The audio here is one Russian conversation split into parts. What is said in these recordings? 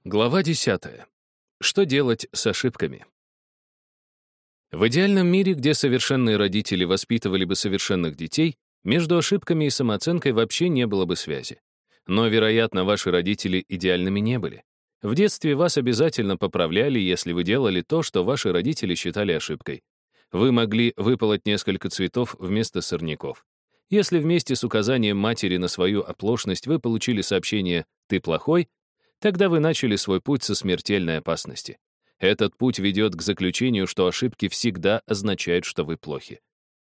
Глава 10. Что делать с ошибками? В идеальном мире, где совершенные родители воспитывали бы совершенных детей, между ошибками и самооценкой вообще не было бы связи. Но, вероятно, ваши родители идеальными не были. В детстве вас обязательно поправляли, если вы делали то, что ваши родители считали ошибкой. Вы могли выполоть несколько цветов вместо сорняков. Если вместе с указанием матери на свою оплошность вы получили сообщение «ты плохой», тогда вы начали свой путь со смертельной опасности. Этот путь ведет к заключению, что ошибки всегда означают, что вы плохи.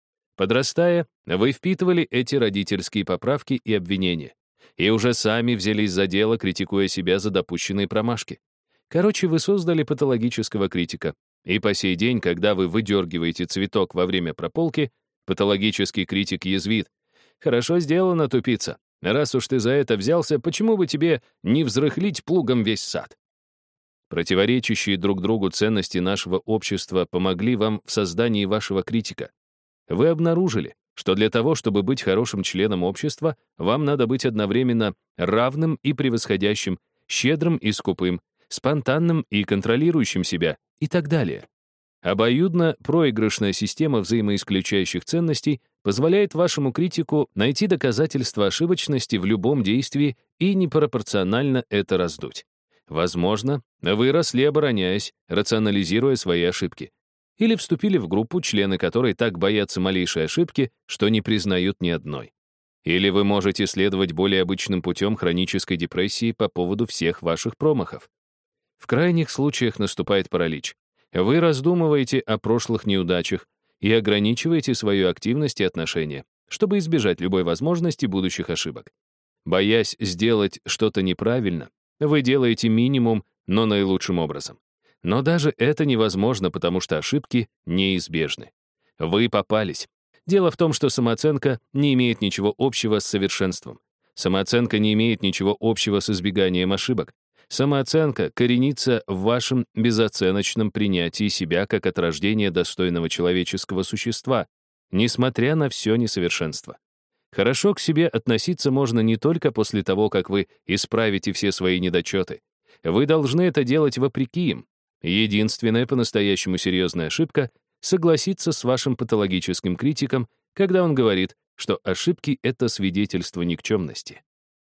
Подрастая, вы впитывали эти родительские поправки и обвинения, и уже сами взялись за дело, критикуя себя за допущенные промашки. Короче, вы создали патологического критика, и по сей день, когда вы выдергиваете цветок во время прополки, патологический критик язвит: «Хорошо сделано, тупица. Раз уж ты за это взялся, почему бы тебе не взрыхлить плугом весь сад?» Противоречащие друг другу ценности нашего общества помогли вам в создании вашего критика. Вы обнаружили, что для того, чтобы быть хорошим членом общества, вам надо быть одновременно равным и превосходящим, щедрым и скупым, спонтанным и контролирующим себя и так далее. Обоюдно проигрышная система взаимоисключающих ценностей позволяет вашему критику найти доказательства ошибочности в любом действии и непропорционально это раздуть. Возможно, вы росли, обороняясь, рационализируя свои ошибки. Или вступили в группу, члены которой так боятся малейшей ошибки, что не признают ни одной. Или вы можете следовать более обычным путем хронической депрессии по поводу всех ваших промахов. В крайних случаях наступает паралич. Вы раздумываете о прошлых неудачах и ограничиваете свою активность и отношения, чтобы избежать любой возможности будущих ошибок. Боясь сделать что-то неправильно, вы делаете минимум, но наилучшим образом. Но даже это невозможно, потому что ошибки неизбежны. Вы попались. Дело в том, что самооценка не имеет ничего общего с совершенством. Самооценка не имеет ничего общего с избеганием ошибок. Самооценка коренится в вашем безоценочном принятии себя как от рождения достойного человеческого существа, несмотря на все несовершенство. Хорошо к себе относиться можно не только после того, как вы исправите все свои недочеты. Вы должны это делать вопреки им. Единственная по-настоящему серьезная ошибка — согласиться с вашим патологическим критиком, когда он говорит, что ошибки — это свидетельство никчемности.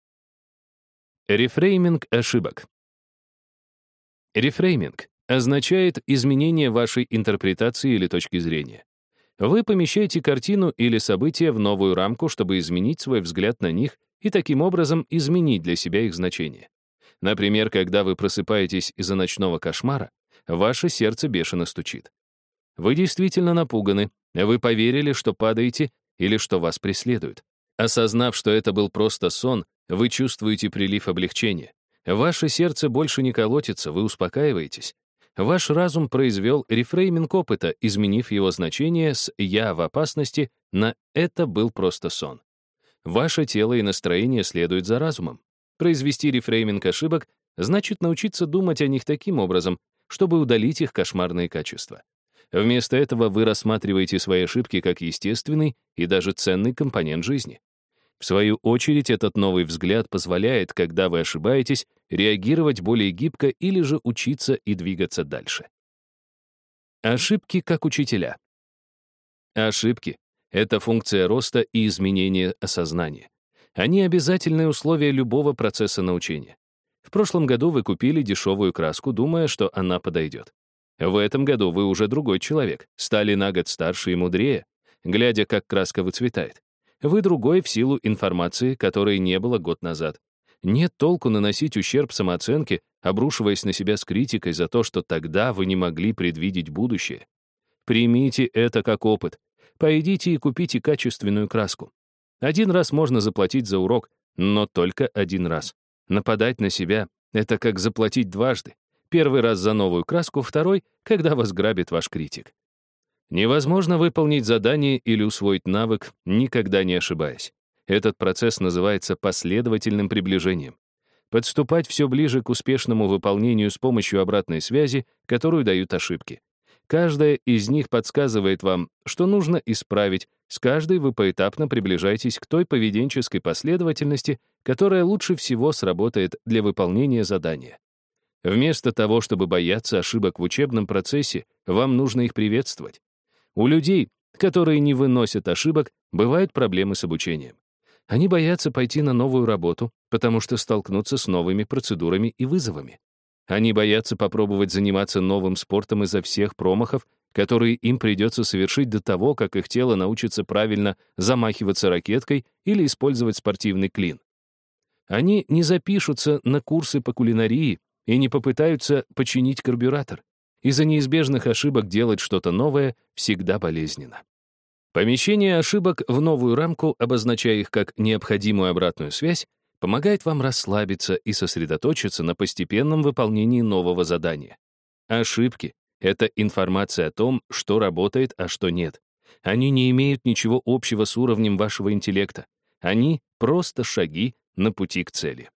Рефрейминг ошибок. Рефрейминг означает изменение вашей интерпретации или точки зрения. Вы помещаете картину или событие в новую рамку, чтобы изменить свой взгляд на них и таким образом изменить для себя их значение. Например, когда вы просыпаетесь из-за ночного кошмара, ваше сердце бешено стучит. Вы действительно напуганы, вы поверили, что падаете или что вас преследуют. Осознав, что это был просто сон, вы чувствуете прилив облегчения. Ваше сердце больше не колотится, вы успокаиваетесь. Ваш разум произвел рефрейминг опыта, изменив его значение с «я в опасности» на «это был просто сон». Ваше тело и настроение следуют за разумом. Произвести рефрейминг ошибок значит научиться думать о них таким образом, чтобы удалить их кошмарные качества. Вместо этого вы рассматриваете свои ошибки как естественный и даже ценный компонент жизни. В свою очередь, этот новый взгляд позволяет, когда вы ошибаетесь, реагировать более гибко или же учиться и двигаться дальше. Ошибки как учителя. Ошибки — это функция роста и изменения осознания. Они обязательные условия любого процесса научения. В прошлом году вы купили дешевую краску, думая, что она подойдет. В этом году вы уже другой человек, стали на год старше и мудрее, глядя, как краска выцветает. Вы другой в силу информации, которой не было год назад. Нет толку наносить ущерб самооценке, обрушиваясь на себя с критикой за то, что тогда вы не могли предвидеть будущее. Примите это как опыт. Пойдите и купите качественную краску. Один раз можно заплатить за урок, но только один раз. Нападать на себя — это как заплатить дважды. Первый раз за новую краску, второй — когда вас грабит ваш критик. Невозможно выполнить задание или усвоить навык, никогда не ошибаясь. Этот процесс называется последовательным приближением. Подступать все ближе к успешному выполнению с помощью обратной связи, которую дают ошибки. Каждая из них подсказывает вам, что нужно исправить, с каждой вы поэтапно приближаетесь к той поведенческой последовательности, которая лучше всего сработает для выполнения задания. Вместо того, чтобы бояться ошибок в учебном процессе, вам нужно их приветствовать. У людей, которые не выносят ошибок, бывают проблемы с обучением. Они боятся пойти на новую работу, потому что столкнутся с новыми процедурами и вызовами. Они боятся попробовать заниматься новым спортом из-за всех промахов, которые им придется совершить до того, как их тело научится правильно замахиваться ракеткой или использовать спортивный клин. Они не запишутся на курсы по кулинарии и не попытаются починить карбюратор. Из-за неизбежных ошибок делать что-то новое всегда болезненно. Помещение ошибок в новую рамку, обозначая их как необходимую обратную связь, помогает вам расслабиться и сосредоточиться на постепенном выполнении нового задания. Ошибки — это информация о том, что работает, а что нет. Они не имеют ничего общего с уровнем вашего интеллекта. Они — просто шаги на пути к цели.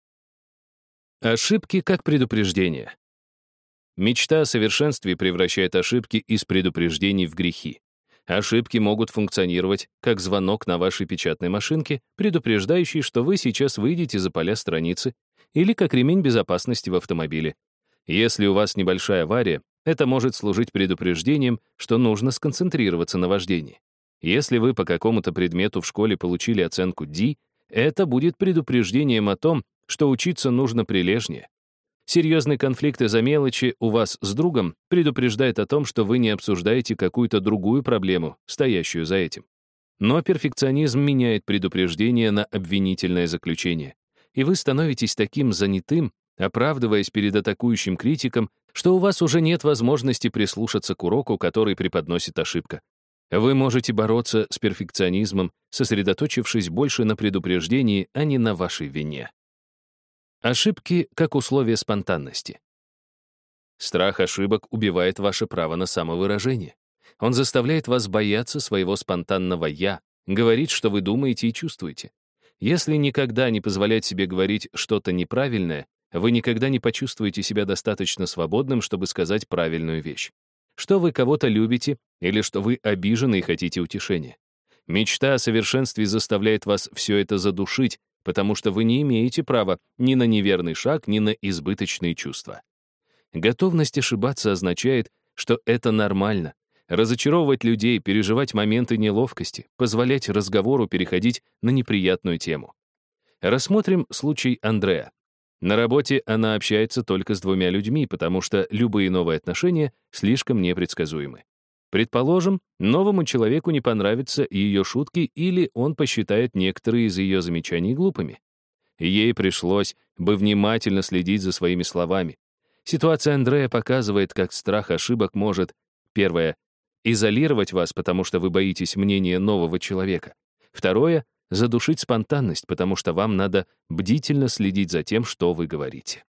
Ошибки как предупреждение. Мечта о совершенстве превращает ошибки из предупреждений в грехи. Ошибки могут функционировать как звонок на вашей печатной машинке, предупреждающий, что вы сейчас выйдете за поля страницы, или как ремень безопасности в автомобиле. Если у вас небольшая авария, это может служить предупреждением, что нужно сконцентрироваться на вождении. Если вы по какому-то предмету в школе получили оценку D, это будет предупреждением о том, что учиться нужно прилежнее. Серьезный конфликт из-за мелочи у вас с другом предупреждает о том, что вы не обсуждаете какую-то другую проблему, стоящую за этим. Но перфекционизм меняет предупреждение на обвинительное заключение, и вы становитесь таким занятым, оправдываясь перед атакующим критиком, что у вас уже нет возможности прислушаться к уроку, который преподносит ошибка. Вы можете бороться с перфекционизмом, сосредоточившись больше на предупреждении, а не на вашей вине. Ошибки как условие спонтанности. Страх ошибок убивает ваше право на самовыражение. Он заставляет вас бояться своего спонтанного «я», говорить, что вы думаете и чувствуете. Если никогда не позволять себе говорить что-то неправильное, вы никогда не почувствуете себя достаточно свободным, чтобы сказать правильную вещь. Что вы кого-то любите или что вы обижены и хотите утешения. Мечта о совершенстве заставляет вас все это задушить, потому что вы не имеете права ни на неверный шаг, ни на избыточные чувства. Готовность ошибаться означает, что это нормально. Разочаровывать людей, переживать моменты неловкости, позволять разговору переходить на неприятную тему. Рассмотрим случай Андреа. На работе она общается только с 2 людьми, потому что любые новые отношения слишком непредсказуемы. Предположим, новому человеку не понравятся ее шутки или он посчитает некоторые из ее замечаний глупыми. Ей пришлось бы внимательно следить за своими словами. Ситуация Андрея показывает, как страх ошибок может, первое, изолировать вас, потому что вы боитесь мнения нового человека. Второе, задушить спонтанность, потому что вам надо бдительно следить за тем, что вы говорите.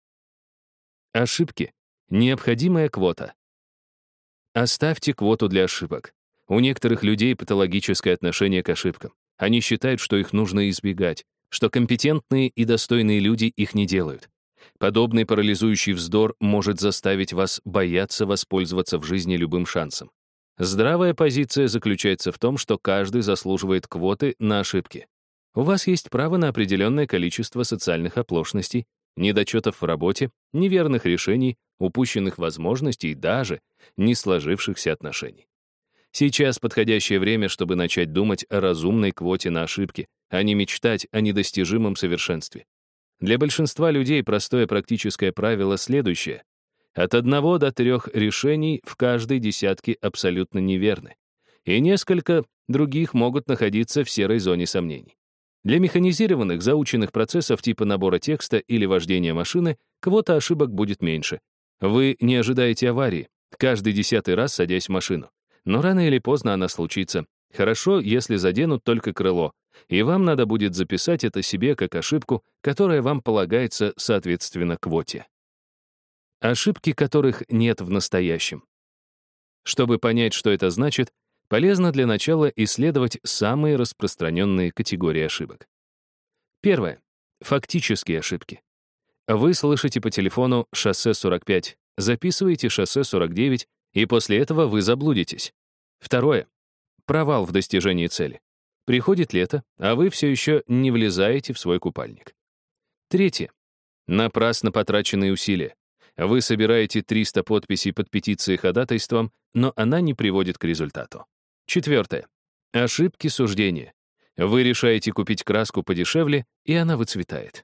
Ошибки — необходимая квота. Оставьте квоту для ошибок. У некоторых людей патологическое отношение к ошибкам. Они считают, что их нужно избегать, что компетентные и достойные люди их не делают. Подобный парализующий вздор может заставить вас бояться воспользоваться в жизни любым шансом. Здравая позиция заключается в том, что каждый заслуживает квоты на ошибки. У вас есть право на определенное количество социальных оплошностей, недочетов в работе, неверных решений, упущенных возможностей и даже не сложившихся отношений. Сейчас подходящее время, чтобы начать думать о разумной квоте на ошибки, а не мечтать о недостижимом совершенстве. Для большинства людей простое практическое правило следующее. От 1 до 3 решений в каждой десятке абсолютно неверны, и несколько других могут находиться в серой зоне сомнений. Для механизированных, заученных процессов типа набора текста или вождения машины квота ошибок будет меньше. Вы не ожидаете аварии, каждый 10-й раз садясь в машину. Но рано или поздно она случится. Хорошо, если заденут только крыло, и вам надо будет записать это себе как ошибку, которая вам полагается соответственно квоте. Ошибки, которых нет в настоящем. Чтобы понять, что это значит, полезно для начала исследовать самые распространенные категории ошибок. Первое. Фактические ошибки. Вы слышите по телефону «шоссе 45», записываете «шоссе 49», и после этого вы заблудитесь. Второе. Провал в достижении цели. Приходит лето, а вы все еще не влезаете в свой купальник. Третье. Напрасно потраченные усилия. Вы собираете 300 подписей под петицией ходатайством, но она не приводит к результату. 4. Ошибки суждения. Вы решаете купить краску подешевле, и она выцветает.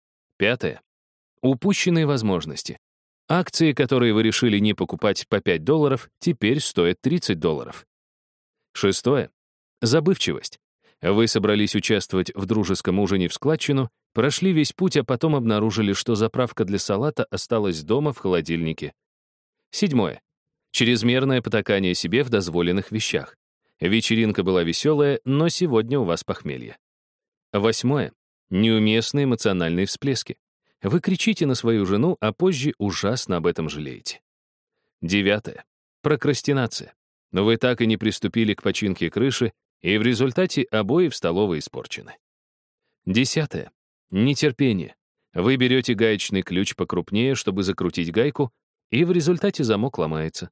5. Упущенные возможности. Акции, которые вы решили не покупать по $5, теперь стоят $30. 6. Забывчивость. Вы собрались участвовать в дружеском ужине в складчину, прошли весь путь, а потом обнаружили, что заправка для салата осталась дома в холодильнике. 7. Чрезмерное потакание себе в дозволенных вещах. Вечеринка была веселая, но сегодня у вас похмелье. 8. Неуместные эмоциональные всплески. Вы кричите на свою жену, а позже ужасно об этом жалеете. 9. Прокрастинация. Вы так и не приступили к починке крыши, и в результате обои в столовой испорчены. 10. Нетерпение. Вы берете гаечный ключ покрупнее, чтобы закрутить гайку, и в результате замок ломается.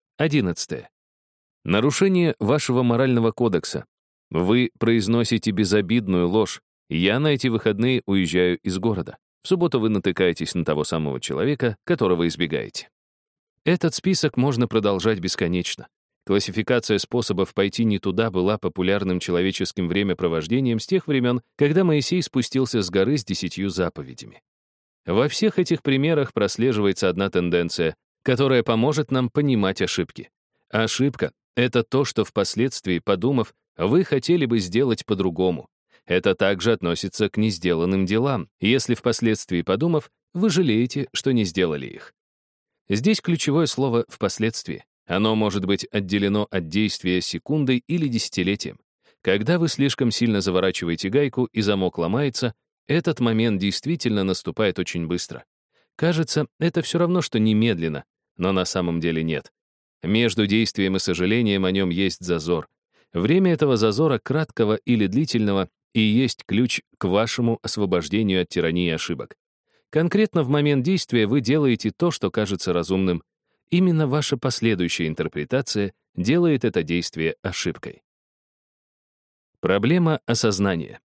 11. Нарушение вашего морального кодекса. Вы произносите безобидную ложь. Я на эти выходные уезжаю из города. В субботу вы натыкаетесь на того самого человека, которого избегаете. Этот список можно продолжать бесконечно. Классификация способов пойти не туда была популярным человеческим времяпровождением с тех времен, когда Моисей спустился с горы с 10 заповедями. Во всех этих примерах прослеживается одна тенденция, которая поможет нам понимать ошибки. Ошибка — это то, что впоследствии, подумав, вы хотели бы сделать по-другому. Это также относится к несделанным делам, если впоследствии, подумав, вы жалеете, что не сделали их. Здесь ключевое слово «впоследствии». Оно может быть отделено от действия секундой или десятилетием. Когда вы слишком сильно заворачиваете гайку и замок ломается, этот момент действительно наступает очень быстро. Кажется, это все равно, что немедленно, но на самом деле нет. Между действием и сожалением о нем есть зазор. Время этого зазора, краткого или длительного, и есть ключ к вашему освобождению от тирании ошибок. Конкретно в момент действия вы делаете то, что кажется разумным. Именно ваша последующая интерпретация делает это действие ошибкой. Проблема осознания.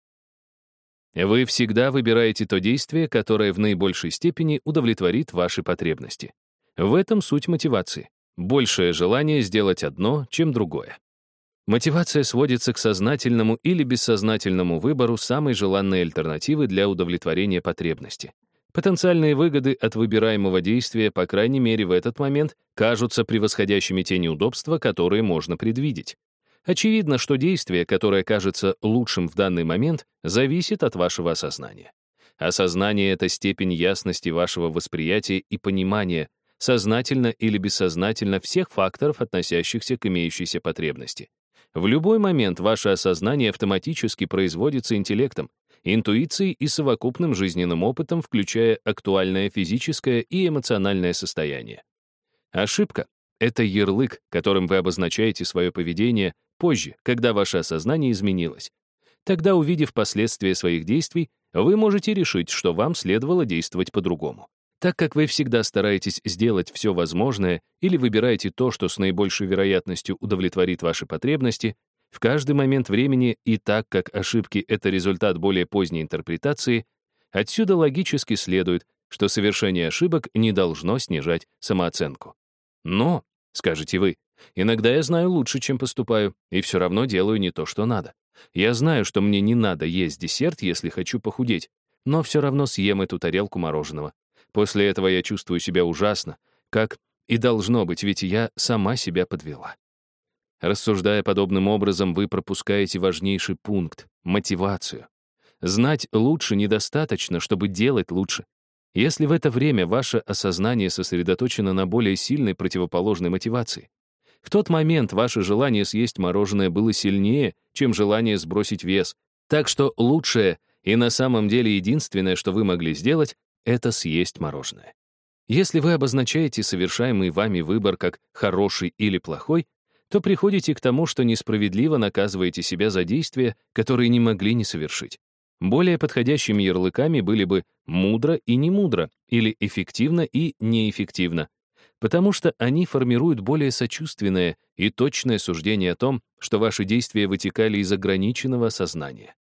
Вы всегда выбираете то действие, которое в наибольшей степени удовлетворит ваши потребности. В этом суть мотивации. Большее желание сделать одно, чем другое. Мотивация сводится к сознательному или бессознательному выбору самой желанной альтернативы для удовлетворения потребности. Потенциальные выгоды от выбираемого действия, по крайней мере в этот момент, кажутся превосходящими те неудобства, которые можно предвидеть. Очевидно, что действие, которое кажется лучшим в данный момент, зависит от вашего осознания. Осознание — это степень ясности вашего восприятия и понимания, сознательно или бессознательно, всех факторов, относящихся к имеющейся потребности. В любой момент ваше осознание автоматически производится интеллектом, интуицией и совокупным жизненным опытом, включая актуальное физическое и эмоциональное состояние. Ошибка — это ярлык, которым вы обозначаете свое поведение позже, когда ваше осознание изменилось. Тогда, увидев последствия своих действий, вы можете решить, что вам следовало действовать по-другому. Так как вы всегда стараетесь сделать все возможное или выбираете то, что с наибольшей вероятностью удовлетворит ваши потребности, в каждый момент времени, и так как ошибки — это результат более поздней интерпретации, отсюда логически следует, что совершение ошибок не должно снижать самооценку. Но, скажете вы, иногда я знаю лучше, чем поступаю, и все равно делаю не то, что надо. Я знаю, что мне не надо есть десерт, если хочу похудеть, но все равно съем эту тарелку мороженого. После этого я чувствую себя ужасно, как и должно быть, ведь я сама себя подвела. Рассуждая подобным образом, вы пропускаете важнейший пункт — мотивацию. Знать лучше недостаточно, чтобы делать лучше. Если в это время ваше осознание сосредоточено на более сильной противоположной мотивации, в тот момент ваше желание съесть мороженое было сильнее, чем желание сбросить вес, так что лучшее и на самом деле единственное, что вы могли сделать, это съесть мороженое. Если вы обозначаете совершаемый вами выбор как хороший или плохой, то приходите к тому, что несправедливо наказываете себя за действия, которые не могли не совершить. Более подходящими ярлыками были бы «мудро» и «не мудро» или «эффективно» и «неэффективно», потому что они формируют более сочувственное и точное суждение о том, что ваши действия вытекали из ограниченного сознания.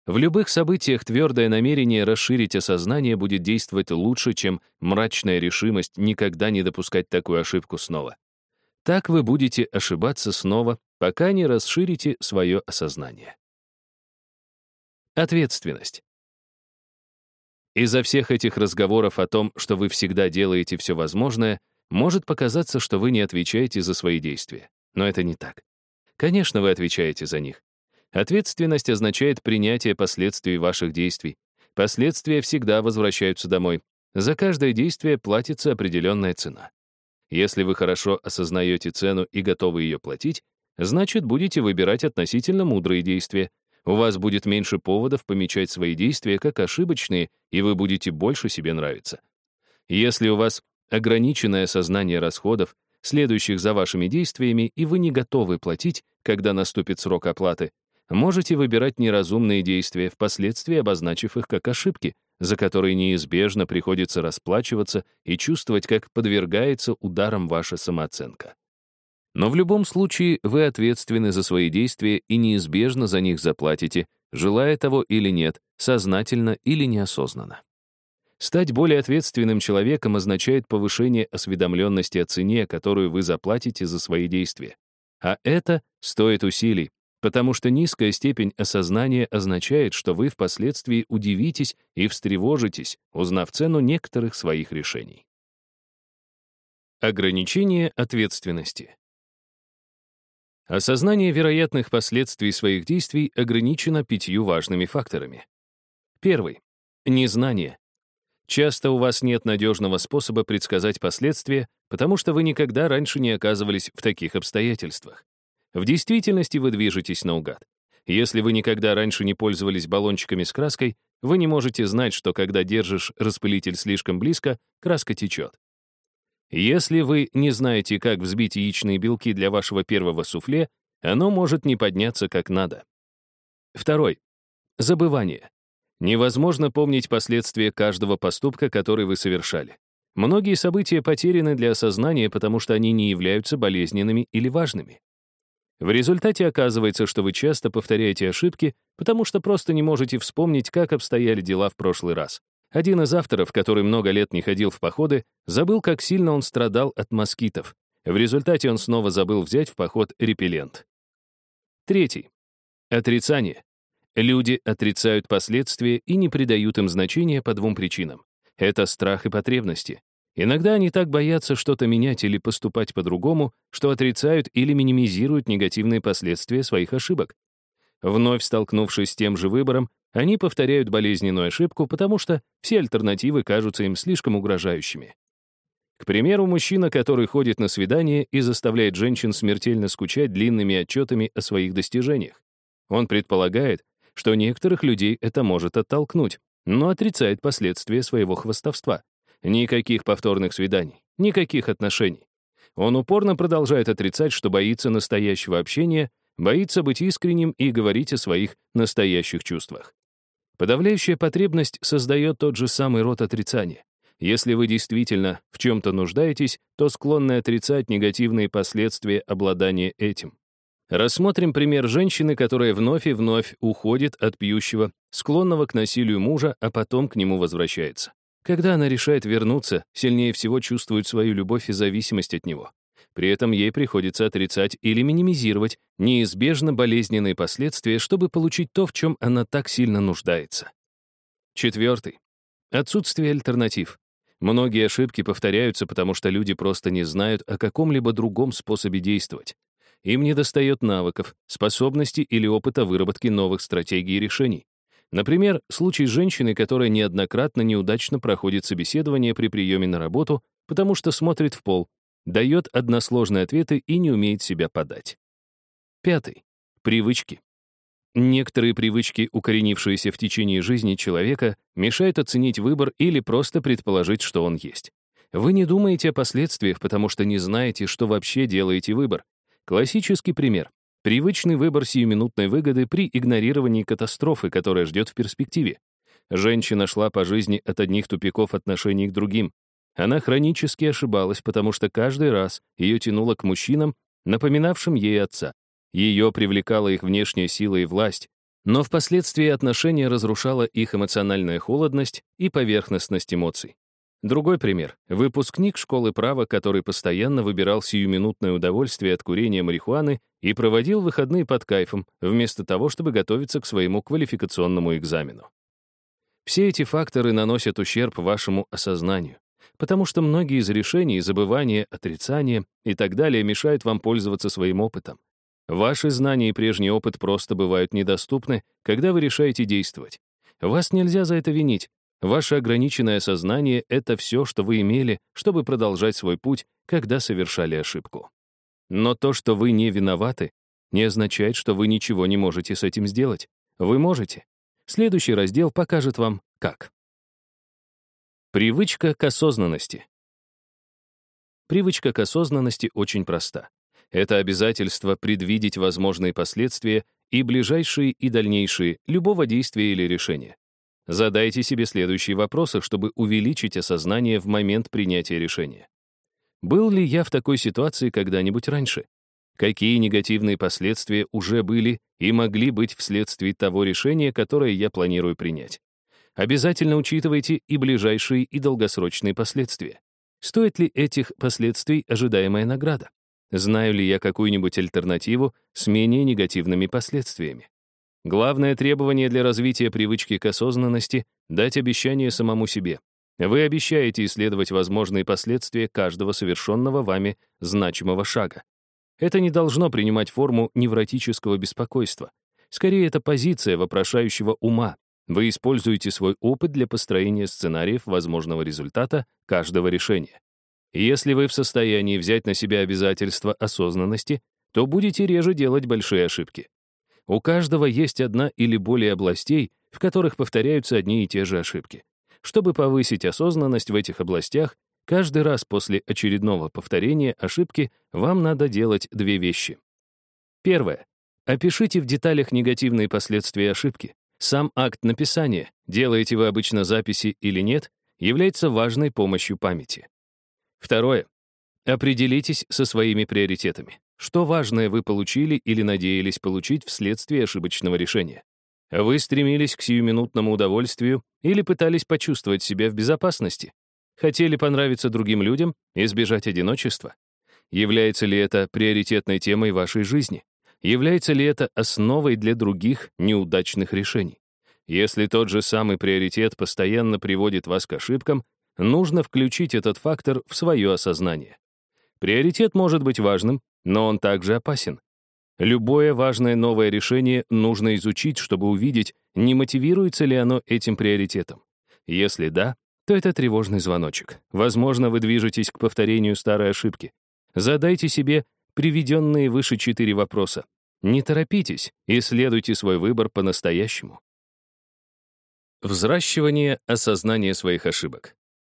В любых событиях твердое намерение расширить осознание будет действовать лучше, чем мрачная решимость никогда не допускать такую ошибку снова. Так вы будете ошибаться снова, пока не расширите свое осознание. Ответственность. Из-за всех этих разговоров о том, что вы всегда делаете все возможное, может показаться, что вы не отвечаете за свои действия. Но это не так. Конечно, вы отвечаете за них. Ответственность означает принятие последствий ваших действий. Последствия всегда возвращаются домой. За каждое действие платится определенная цена. Если вы хорошо осознаете цену и готовы ее платить, значит, будете выбирать относительно мудрые действия. У вас будет меньше поводов помечать свои действия как ошибочные, и вы будете больше себе нравиться. Если у вас ограниченное сознание расходов, следующих за вашими действиями, и вы не готовы платить, когда наступит срок оплаты, можете выбирать неразумные действия, впоследствии обозначив их как ошибки, за которые неизбежно приходится расплачиваться и чувствовать, как подвергается ударам ваша самооценка. Но в любом случае вы ответственны за свои действия и неизбежно за них заплатите, желая того или нет, сознательно или неосознанно. Стать более ответственным человеком означает повышение осведомленности о цене, которую вы заплатите за свои действия. А это стоит усилий, потому что низкая степень осознания означает, что вы впоследствии удивитесь и встревожитесь, узнав цену некоторых своих решений. Ограничение ответственности. Осознание вероятных последствий своих действий ограничено 5 важными факторами. Первый. Незнание. Часто у вас нет надежного способа предсказать последствия, потому что вы никогда раньше не оказывались в таких обстоятельствах. В действительности вы движетесь наугад. Если вы никогда раньше не пользовались баллончиками с краской, вы не можете знать, что когда держишь распылитель слишком близко, краска течет. Если вы не знаете, как взбить яичные белки для вашего первого суфле, оно может не подняться как надо. Второй. Забывание. Невозможно помнить последствия каждого поступка, который вы совершали. Многие события потеряны для осознания, потому что они не являются болезненными или важными. В результате оказывается, что вы часто повторяете ошибки, потому что просто не можете вспомнить, как обстояли дела в прошлый раз. Один из авторов, который много лет не ходил в походы, забыл, как сильно он страдал от москитов. В результате он снова забыл взять в поход репеллент. Третий. Отрицание. Люди отрицают последствия и не придают им значения по 2 причинам. Это страх и потребности. Иногда они так боятся что-то менять или поступать по-другому, что отрицают или минимизируют негативные последствия своих ошибок. Вновь столкнувшись с тем же выбором, они повторяют болезненную ошибку, потому что все альтернативы кажутся им слишком угрожающими. К примеру, мужчина, который ходит на свидание и заставляет женщин смертельно скучать длинными отчетами о своих достижениях. Он предполагает, что некоторых людей это может оттолкнуть, но отрицает последствия своего хвастовства. Никаких повторных свиданий, никаких отношений. Он упорно продолжает отрицать, что боится настоящего общения, боится быть искренним и говорить о своих настоящих чувствах. Подавляющая потребность создает тот же самый род отрицания. Если вы действительно в чем-то нуждаетесь, то склонны отрицать негативные последствия обладания этим. Рассмотрим пример женщины, которая вновь и вновь уходит от пьющего, склонного к насилию мужа, а потом к нему возвращается. Когда она решает вернуться, сильнее всего чувствует свою любовь и зависимость от него. При этом ей приходится отрицать или минимизировать неизбежно болезненные последствия, чтобы получить то, в чем она так сильно нуждается. Четвертый. Отсутствие альтернатив. Многие ошибки повторяются, потому что люди просто не знают о каком-либо другом способе действовать. Им недостает навыков, способностей или опыта выработки новых стратегий и решений. Например, случай с женщиной, которая неоднократно неудачно проходит собеседование при приеме на работу, потому что смотрит в пол, дает односложные ответы и не умеет себя подать. Пятый. Привычки. Некоторые привычки, укоренившиеся в течение жизни человека, мешают оценить выбор или просто предположить, что он есть. Вы не думаете о последствиях, потому что не знаете, что вообще делаете выбор. Классический пример. Привычный выбор сиюминутной выгоды при игнорировании катастрофы, которая ждет в перспективе. Женщина шла по жизни от одних тупиков отношений к другим. Она хронически ошибалась, потому что каждый раз ее тянуло к мужчинам, напоминавшим ей отца. Ее привлекала их внешняя сила и власть. Но впоследствии отношения разрушала их эмоциональная холодность и поверхностность эмоций. Другой пример. Выпускник школы права, который постоянно выбирал сиюминутное удовольствие от курения марихуаны и проводил выходные под кайфом, вместо того, чтобы готовиться к своему квалификационному экзамену. Все эти факторы наносят ущерб вашему осознанию, потому что многие из решений, забывания, отрицания и так далее мешают вам пользоваться своим опытом. Ваши знания и прежний опыт просто бывают недоступны, когда вы решаете действовать. Вас нельзя за это винить. Ваше ограниченное сознание — это все, что вы имели, чтобы продолжать свой путь, когда совершали ошибку. Но то, что вы не виноваты, не означает, что вы ничего не можете с этим сделать. Вы можете. Следующий раздел покажет вам, как. Привычка к осознанности. Привычка к осознанности очень проста. Это обязательство предвидеть возможные последствия и ближайшие и дальнейшие любого действия или решения. Задайте себе следующие вопросы, чтобы увеличить осознание в момент принятия решения. Был ли я в такой ситуации когда-нибудь раньше? Какие негативные последствия уже были и могли быть вследствие того решения, которое я планирую принять? Обязательно учитывайте и ближайшие, и долгосрочные последствия. Стоит ли этих последствий ожидаемая награда? Знаю ли я какую-нибудь альтернативу с менее негативными последствиями? Главное требование для развития привычки к осознанности — дать обещание самому себе. Вы обещаете исследовать возможные последствия каждого совершенного вами значимого шага. Это не должно принимать форму невротического беспокойства. Скорее, это позиция вопрошающего ума. Вы используете свой опыт для построения сценариев возможного результата каждого решения. Если вы в состоянии взять на себя обязательство осознанности, то будете реже делать большие ошибки. У каждого есть одна или более областей, в которых повторяются одни и те же ошибки. Чтобы повысить осознанность в этих областях, каждый раз после очередного повторения ошибки вам надо делать две вещи. Первое. Опишите в деталях негативные последствия ошибки. Сам акт написания, делаете вы обычно записи или нет, является важной помощью памяти. Второе. Определитесь со своими приоритетами. Что важное вы получили или надеялись получить вследствие ошибочного решения? Вы стремились к сиюминутному удовольствию или пытались почувствовать себя в безопасности? Хотели понравиться другим людям, избежать одиночества? Является ли это приоритетной темой вашей жизни? Является ли это основой для других неудачных решений? Если тот же самый приоритет постоянно приводит вас к ошибкам, нужно включить этот фактор в свое осознание. Приоритет может быть важным, но он также опасен. Любое важное новое решение нужно изучить, чтобы увидеть, не мотивируется ли оно этим приоритетом. Если да, то это тревожный звоночек. Возможно, вы движетесь к повторению старой ошибки. Задайте себе приведенные выше 4 вопроса. Не торопитесь, исследуйте свой выбор по-настоящему. Взращивание осознания своих ошибок.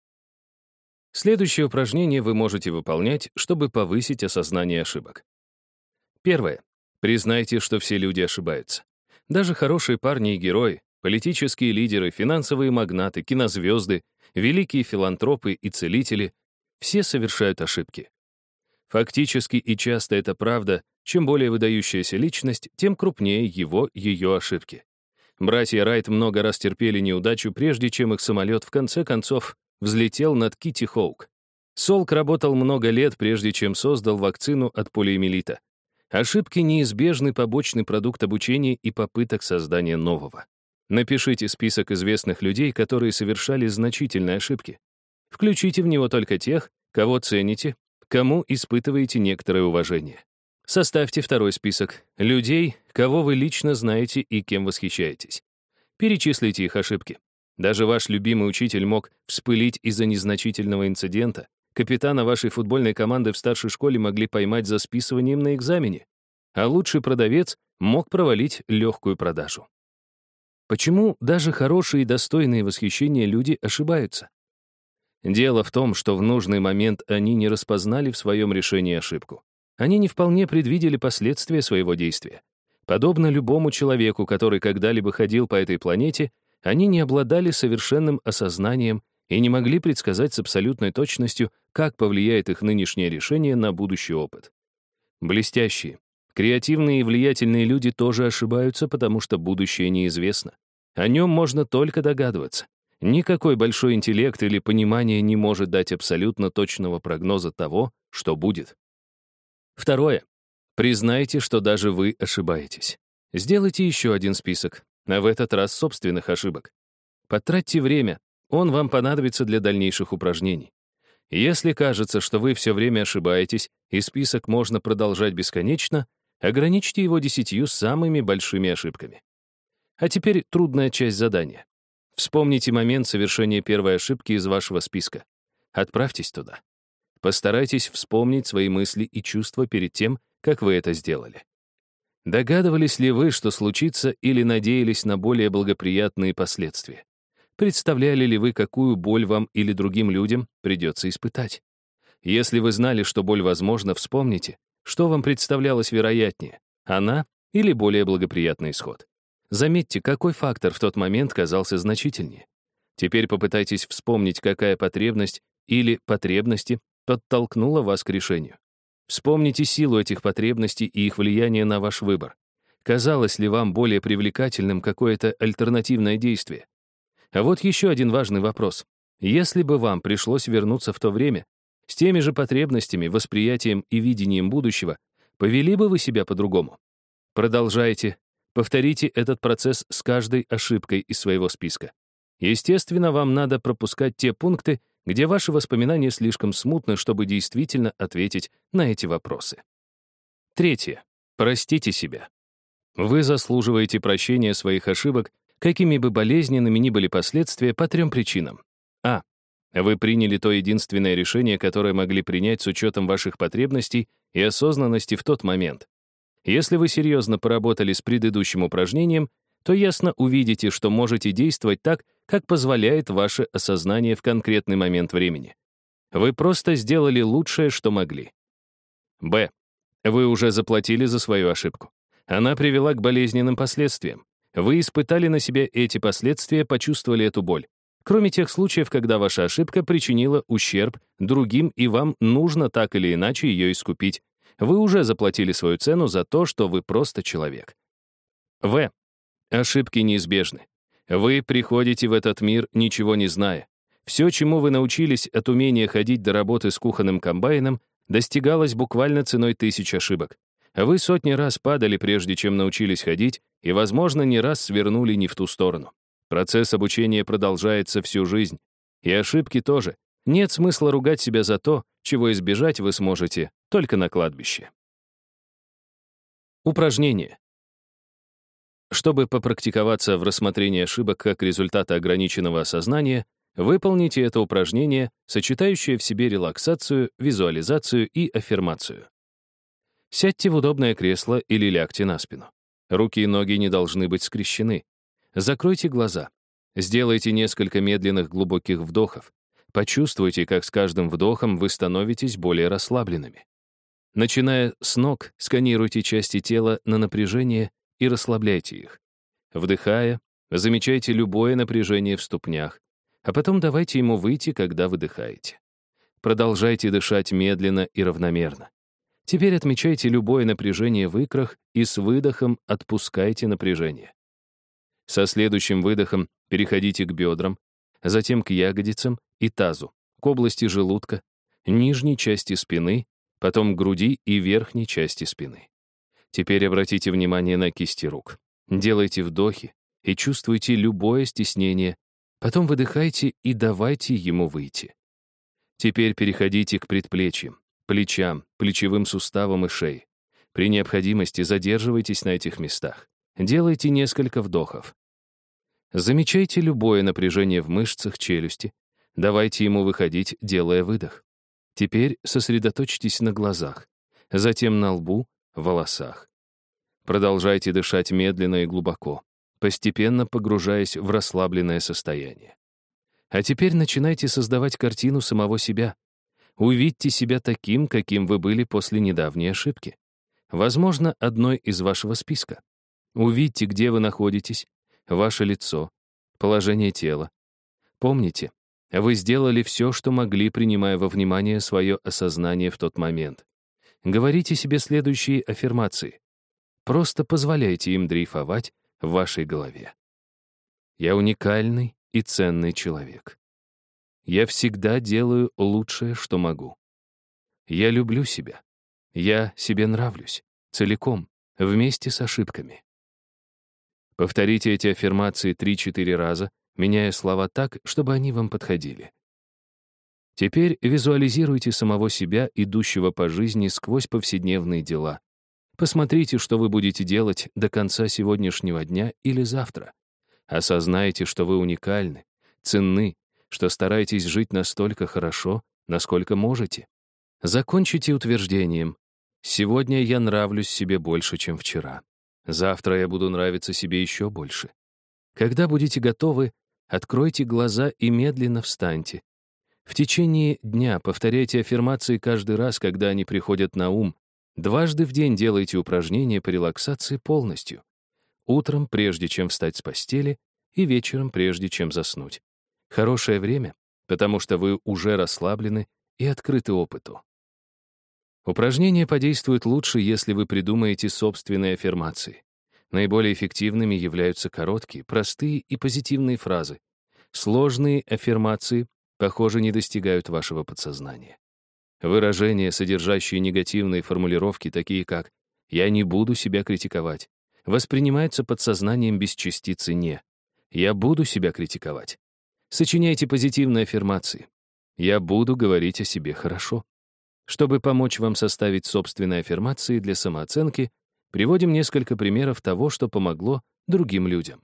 Следующее упражнение вы можете выполнять, чтобы повысить осознание ошибок. Первое. Признайте, что все люди ошибаются. Даже хорошие парни и герои, политические лидеры, финансовые магнаты, кинозвезды, великие филантропы и целители — все совершают ошибки. Фактически и часто это правда, чем более выдающаяся личность, тем крупнее ее ошибки. Братья Райт много раз терпели неудачу, прежде чем их самолет в конце концов взлетел над Китти-Хоук. Солк работал много лет, прежде чем создал вакцину от полиомиелита. Ошибки — неизбежный побочный продукт обучения и попыток создания нового. Напишите список известных людей, которые совершали значительные ошибки. Включите в него только тех, кого цените, кому испытываете некоторое уважение. Составьте второй список людей, кого вы лично знаете и кем восхищаетесь. Перечислите их ошибки. Даже ваш любимый учитель мог вспылить из-за незначительного инцидента. Капитана вашей футбольной команды в старшей школе могли поймать за списыванием на экзамене. А лучший продавец мог провалить легкую продажу. Почему даже хорошие и достойные восхищения люди ошибаются? Дело в том, что в нужный момент они не распознали в своем решении ошибку. Они не вполне предвидели последствия своего действия. Подобно любому человеку, который когда-либо ходил по этой планете, они не обладали совершенным осознанием и не могли предсказать с абсолютной точностью, как повлияет их нынешнее решение на будущий опыт. Блестящие, Креативные и влиятельные люди тоже ошибаются, потому что будущее неизвестно. О нем можно только догадываться. Никакой большой интеллект или понимание не может дать абсолютно точного прогноза того, что будет. Второе. Признайте, что даже вы ошибаетесь. Сделайте еще один список, а в этот раз собственных ошибок. Потратьте время, он вам понадобится для дальнейших упражнений. Если кажется, что вы все время ошибаетесь, и список можно продолжать бесконечно, ограничьте его 10 самыми большими ошибками. А теперь трудная часть задания. Вспомните момент совершения первой ошибки из вашего списка. Отправьтесь туда. Постарайтесь вспомнить свои мысли и чувства перед тем, как вы это сделали. Догадывались ли вы, что случится, или надеялись на более благоприятные последствия? Представляли ли вы, какую боль вам или другим людям придется испытать? Если вы знали, что боль возможна, вспомните, что вам представлялось вероятнее, она или более благоприятный исход. Заметьте, какой фактор в тот момент казался значительнее. Теперь попытайтесь вспомнить, какая потребность или потребности подтолкнула вас к решению. Вспомните силу этих потребностей и их влияние на ваш выбор. Казалось ли вам более привлекательным какое-то альтернативное действие? А вот еще один важный вопрос. Если бы вам пришлось вернуться в то время, с теми же потребностями, восприятием и видением будущего, повели бы вы себя по-другому? Продолжайте. Повторите этот процесс с каждой ошибкой из своего списка. Естественно, вам надо пропускать те пункты, где ваши воспоминания слишком смутны, чтобы действительно ответить на эти вопросы. Третье. Простите себя. Вы заслуживаете прощения своих ошибок, какими бы болезненными ни были последствия, по 3 причинам. А. Вы приняли то единственное решение, которое могли принять с учетом ваших потребностей и осознанности в тот момент. Если вы серьезно поработали с предыдущим упражнением, то ясно увидите, что можете действовать так, как позволяет ваше осознание в конкретный момент времени. Вы просто сделали лучшее, что могли. Б. Вы уже заплатили за свою ошибку. Она привела к болезненным последствиям. Вы испытали на себе эти последствия, почувствовали эту боль. Кроме тех случаев, когда ваша ошибка причинила ущерб другим, и вам нужно так или иначе ее искупить. Вы уже заплатили свою цену за то, что вы просто человек. В. Ошибки неизбежны. Вы приходите в этот мир, ничего не зная. Все, чему вы научились от умения ходить до работы с кухонным комбайном, достигалось буквально ценой 1000 ошибок. Вы сотни раз падали, прежде чем научились ходить, и, возможно, не раз свернули не в ту сторону. Процесс обучения продолжается всю жизнь. И ошибки тоже. Нет смысла ругать себя за то, чего избежать вы сможете только на кладбище. Упражнение. Чтобы попрактиковаться в рассмотрении ошибок как результата ограниченного осознания, выполните это упражнение, сочетающее в себе релаксацию, визуализацию и аффирмацию. Сядьте в удобное кресло или лягте на спину. Руки и ноги не должны быть скрещены. Закройте глаза. Сделайте несколько медленных глубоких вдохов. Почувствуйте, как с каждым вдохом вы становитесь более расслабленными. Начиная с ног, сканируйте части тела на напряжение и расслабляйте их. Вдыхая, замечайте любое напряжение в ступнях, а потом давайте ему выйти, когда выдыхаете. Продолжайте дышать медленно и равномерно. Теперь отмечайте любое напряжение в икрах и с выдохом отпускайте напряжение. Со следующим выдохом переходите к бедрам, затем к ягодицам и тазу, к области желудка, нижней части спины, потом к груди и верхней части спины. Теперь обратите внимание на кисти рук. Делайте вдохи и чувствуйте любое стеснение, потом выдыхайте и давайте ему выйти. Теперь переходите к предплечьям, плечам, плечевым суставам и шее. При необходимости задерживайтесь на этих местах. Делайте несколько вдохов. Замечайте любое напряжение в мышцах челюсти. Давайте ему выходить, делая выдох. Теперь сосредоточьтесь на глазах, затем на лбу, волосах. Продолжайте дышать медленно и глубоко, постепенно погружаясь в расслабленное состояние. А теперь начинайте создавать картину самого себя. Увидьте себя таким, каким вы были после недавней ошибки. Возможно, одной из вашего списка. Увидьте, где вы находитесь, ваше лицо, положение тела. Помните, вы сделали все, что могли, принимая во внимание свое осознание в тот момент. Говорите себе следующие аффирмации. Просто позволяйте им дрейфовать в вашей голове. Я уникальный и ценный человек. Я всегда делаю лучшее, что могу. Я люблю себя. Я себе нравлюсь. Целиком, вместе с ошибками. Повторите эти аффирмации 3-4 раза, меняя слова так, чтобы они вам подходили. Теперь визуализируйте самого себя, идущего по жизни сквозь повседневные дела. Посмотрите, что вы будете делать до конца сегодняшнего дня или завтра. Осознайте, что вы уникальны, ценны, что стараетесь жить настолько хорошо, насколько можете. Закончите утверждением: «Сегодня я нравлюсь себе больше, чем вчера. Завтра я буду нравиться себе еще больше». Когда будете готовы, откройте глаза и медленно встаньте. В течение дня повторяйте аффирмации каждый раз, когда они приходят на ум. Дважды в день делайте упражнения по релаксации полностью. Утром, прежде чем встать с постели, и вечером, прежде чем заснуть. Хорошее время, потому что вы уже расслаблены и открыты опыту. Упражнения подействуют лучше, если вы придумаете собственные аффирмации. Наиболее эффективными являются короткие, простые и позитивные фразы. Сложные аффирмации, похоже, не достигают вашего подсознания. Выражения, содержащие негативные формулировки, такие как «я не буду себя критиковать», воспринимаются подсознанием без частицы «не». «Я буду себя критиковать». Сочиняйте позитивные аффирмации. «Я буду говорить о себе хорошо». Чтобы помочь вам составить собственные аффирмации для самооценки, приводим несколько примеров того, что помогло другим людям.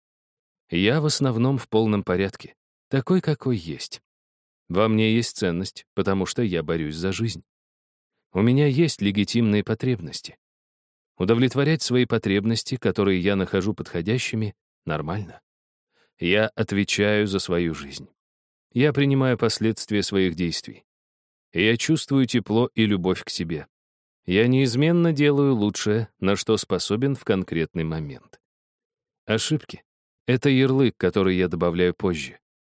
Я в основном в полном порядке, такой, какой есть. Во мне есть ценность, потому что я борюсь за жизнь. У меня есть легитимные потребности. Удовлетворять свои потребности, которые я нахожу подходящими, нормально. Я отвечаю за свою жизнь. Я принимаю последствия своих действий. Я чувствую тепло и любовь к себе. Я неизменно делаю лучшее, на что способен в конкретный момент. Ошибки — это ярлык, который я добавляю позже.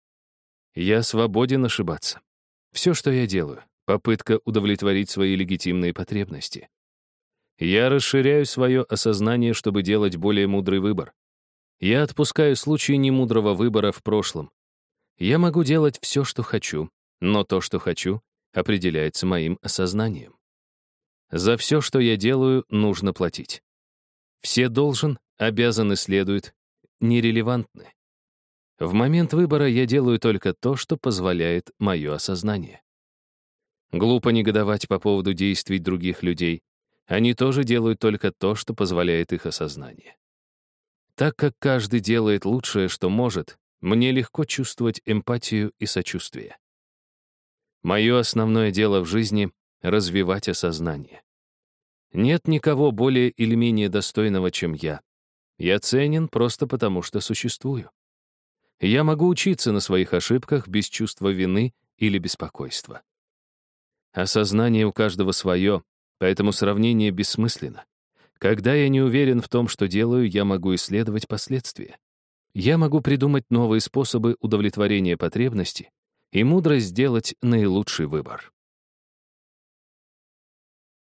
Я свободен ошибаться. Все, что я делаю, — попытка удовлетворить свои легитимные потребности. Я расширяю свое осознание, чтобы делать более мудрый выбор. Я отпускаю случаи немудрого выбора в прошлом. Я могу делать все, что хочу, но то, что хочу, определяется моим осознанием. За все, что я делаю, нужно платить. Все должен, обязан и следует нерелевантны. В момент выбора я делаю только то, что позволяет мое осознание. Глупо негодовать по поводу действий других людей. Они тоже делают только то, что позволяет их осознание. Так как каждый делает лучшее, что может, мне легко чувствовать эмпатию и сочувствие. Мое основное дело в жизни — развивать осознание. Нет никого более или менее достойного, чем я. Я ценен просто потому, что существую. Я могу учиться на своих ошибках без чувства вины или беспокойства. Осознание у каждого свое, поэтому сравнение бессмысленно. Когда я не уверен в том, что делаю, я могу исследовать последствия. Я могу придумать новые способы удовлетворения потребностей и мудро сделать наилучший выбор.